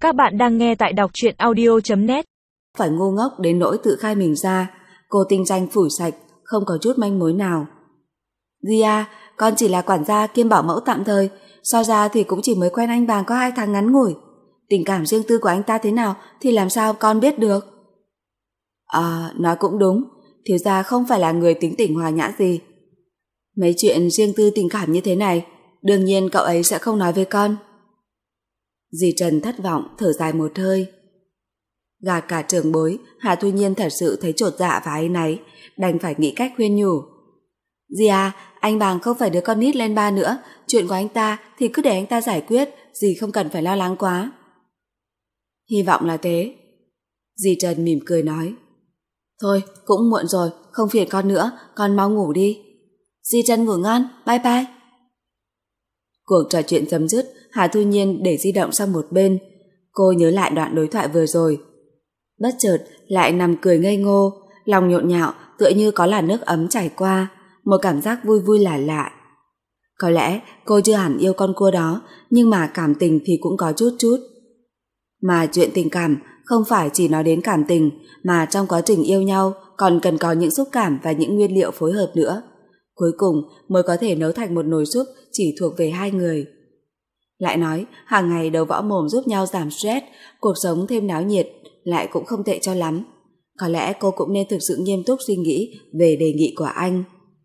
Các bạn đang nghe tại đọc truyện audio.net. Phải ngu ngốc đến nỗi tự khai mình ra. Cô tinh danh phủi sạch, không có chút manh mối nào. Di à, con chỉ là quản gia kiêm bảo mẫu tạm thời, so ra thì cũng chỉ mới quen anh Vàng có 2 tháng ngắn ngủi. Tình cảm riêng tư của anh ta thế nào thì làm sao con biết được? Nói cũng đúng, thiếu gia không phải là người tính tình hòa nhã gì. Mấy chuyện riêng tư tình cảm như thế này, đương nhiên cậu ấy sẽ không nói với con. Dì Trần thất vọng thở dài một hơi. Gạt cả trưởng bối, Hà Thu Nhiên thật sự thấy chột dạ và áy náy, đành phải nghĩ cách khuyên nhủ. Dì à, anh Bàng không phải đứa con nít lên 3 nữa, chuyện của anh ta thì cứ để anh ta giải quyết, dì không cần phải lo lắng quá. Hy vọng là thế. Dì Trần mỉm cười nói. Thôi, cũng muộn rồi, không phiền con nữa, con mau ngủ đi. Dì Trần ngủ ngon, bye bye. Cuộc trò chuyện chấm dứt, Hà Thu Nhiên để di động sang một bên. Cô nhớ lại đoạn đối thoại vừa rồi. Bất chợt lại nằm cười ngây ngô, lòng nhộn nhạo tựa như có làn nước ấm chảy qua, một cảm giác vui vui lạ lạ. Có lẽ cô chưa hẳn yêu con cua đó, nhưng mà cảm tình thì cũng có chút chút. Mà chuyện tình cảm không phải chỉ nói đến cảm tình, mà trong quá trình yêu nhau còn cần có những xúc cảm và những nguyên liệu phối hợp nữa. Cuối cùng mới có thể nấu thành một nồi súp chỉ thuộc về hai người. Lại nói, hàng ngày đấu võ mồm giúp nhau giảm stress, cuộc sống thêm náo nhiệt, lại cũng không tệ cho lắm. Có lẽ cô cũng nên thực sự nghiêm túc suy nghĩ về đề nghị của anh.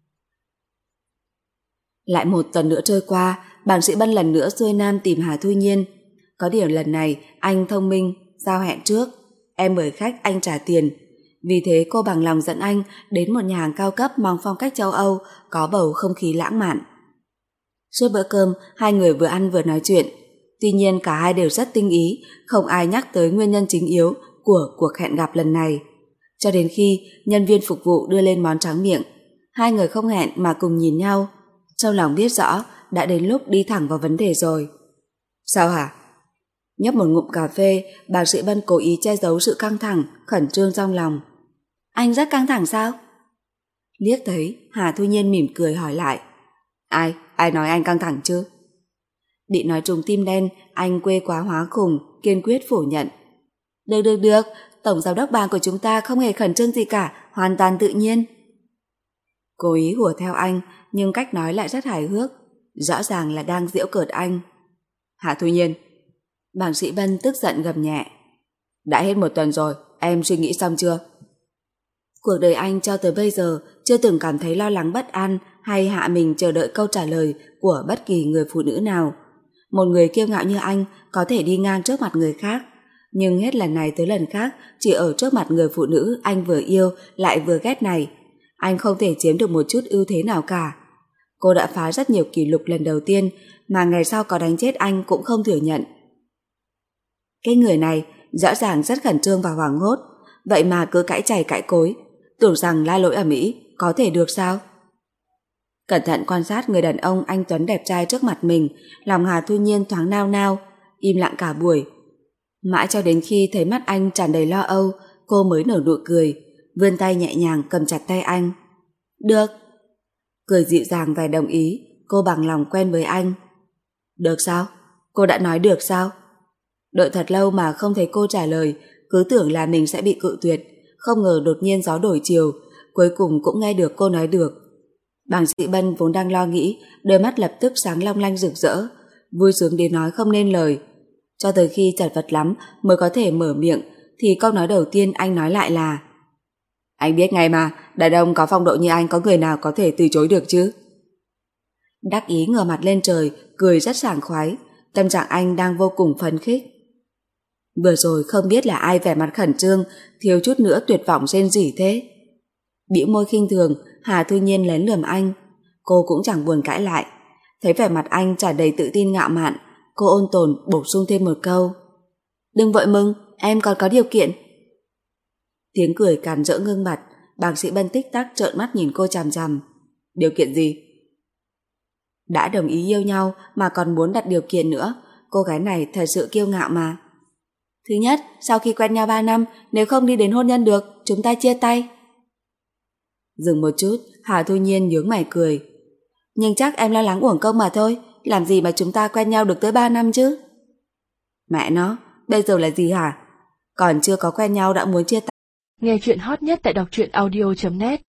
Lại một tuần nữa trôi qua, bác sĩ Bân lần nữa xuôi nam tìm Hà Thu Nhiên. Có điều lần này anh thông minh, giao hẹn trước. Em mời khách, anh trả tiền. Vì thế cô bằng lòng dẫn anh đến một nhà hàng cao cấp mang phong cách châu Âu, có bầu không khí lãng mạn. Suốt bữa cơm, hai người vừa ăn vừa nói chuyện. Tuy nhiên cả hai đều rất tinh ý, không ai nhắc tới nguyên nhân chính yếu của cuộc hẹn gặp lần này. Cho đến khi nhân viên phục vụ đưa lên món tráng miệng, hai người không hẹn mà cùng nhìn nhau. Trong lòng biết rõ đã đến lúc đi thẳng vào vấn đề rồi. Sao hả? Nhấp một ngụm cà phê, bác sĩ Bân cố ý che giấu sự căng thẳng, khẩn trương trong lòng. Anh rất căng thẳng sao? Liếc thấy, Hà Thu Nhiên mỉm cười hỏi lại. Ai nói anh căng thẳng chứ? Bị nói trúng tim đen, anh quê quá hóa khùng, kiên quyết phủ nhận. Được, tổng giám đốc Bàng của chúng ta không hề khẩn trương gì cả, hoàn toàn tự nhiên. Cố ý hùa theo anh, nhưng cách nói lại rất hài hước, rõ ràng là đang giễu cợt anh. Hà Thu Nhiên. Bác sĩ Bân tức giận gầm nhẹ. Đã hết một tuần rồi, em suy nghĩ xong chưa? Cuộc đời anh cho tới bây giờ chưa từng cảm thấy lo lắng bất an hay hạ mình chờ đợi câu trả lời của bất kỳ người phụ nữ nào. Một người kiêu ngạo như anh có thể đi ngang trước mặt người khác, nhưng hết lần này tới lần khác chỉ ở trước mặt người phụ nữ anh vừa yêu lại vừa ghét này, anh không thể chiếm được một chút ưu thế nào cả. Cô đã phá rất nhiều kỷ lục lần đầu tiên mà ngày sau có đánh chết anh cũng không thừa nhận. Cái người này rõ ràng rất khẩn trương và hoảng hốt, vậy mà cứ cãi chày cãi cối, tưởng rằng la lỗi ầm ĩ có thể được sao? Cẩn thận quan sát người đàn ông anh tuấn đẹp trai trước mặt mình, lòng Hà Thu Nhiên thoáng nao nao, im lặng cả buổi. Mãi cho đến khi thấy mắt anh tràn đầy lo âu, cô mới nở nụ cười, vươn tay nhẹ nhàng cầm chặt tay anh. Được. Cười dịu dàng và đồng ý, cô bằng lòng quen với anh. Được sao? Cô đã nói được sao? Đợi thật lâu mà không thấy cô trả lời, cứ tưởng là mình sẽ bị cự tuyệt, không ngờ đột nhiên gió đổi chiều, cuối cùng cũng nghe được cô nói được. Bác sĩ Bân vốn đang lo nghĩ, đôi mắt lập tức sáng long lanh rực rỡ, vui sướng đến nói không nên lời. Cho tới khi chật vật lắm mới có thể mở miệng, thì câu nói đầu tiên anh nói lại là: Anh biết ngay mà, đàn ông có phong độ như anh có người nào có thể từ chối được chứ? Đắc ý ngửa mặt lên trời, cười rất sảng khoái, tâm trạng anh đang vô cùng phấn khích. Vừa rồi không biết là ai vẻ mặt khẩn trương, thiếu chút nữa tuyệt vọng rên rỉ thế. Bĩu môi khinh thường, Hà Thu Nhiên lén lườm anh. Cô cũng chẳng buồn cãi lại. Thấy vẻ mặt anh tràn đầy tự tin ngạo mạn, cô ôn tồn bổ sung thêm một câu. Đừng vội mừng, em còn có điều kiện. Tiếng cười càn rỡ ngưng bặt, bác sĩ Bân tích tắc trợn mắt nhìn cô chằm chằm. Điều kiện gì? Đã đồng ý yêu nhau mà còn muốn đặt điều kiện nữa, cô gái này thật sự kiêu ngạo mà. Thứ nhất, sau khi quen nhau 3 năm, nếu không đi đến hôn nhân được, chúng ta chia tay. Dừng một chút, Hà Thu Nhiên nhướng mày cười. Nhưng chắc em lo lắng uổng công mà thôi, làm gì mà chúng ta quen nhau được tới 3 năm chứ? Mẹ nó, Bây giờ là gì hả? Còn chưa có quen nhau đã muốn chia tay. Nghe chuyện hot nhất tại đọc truyện audio.net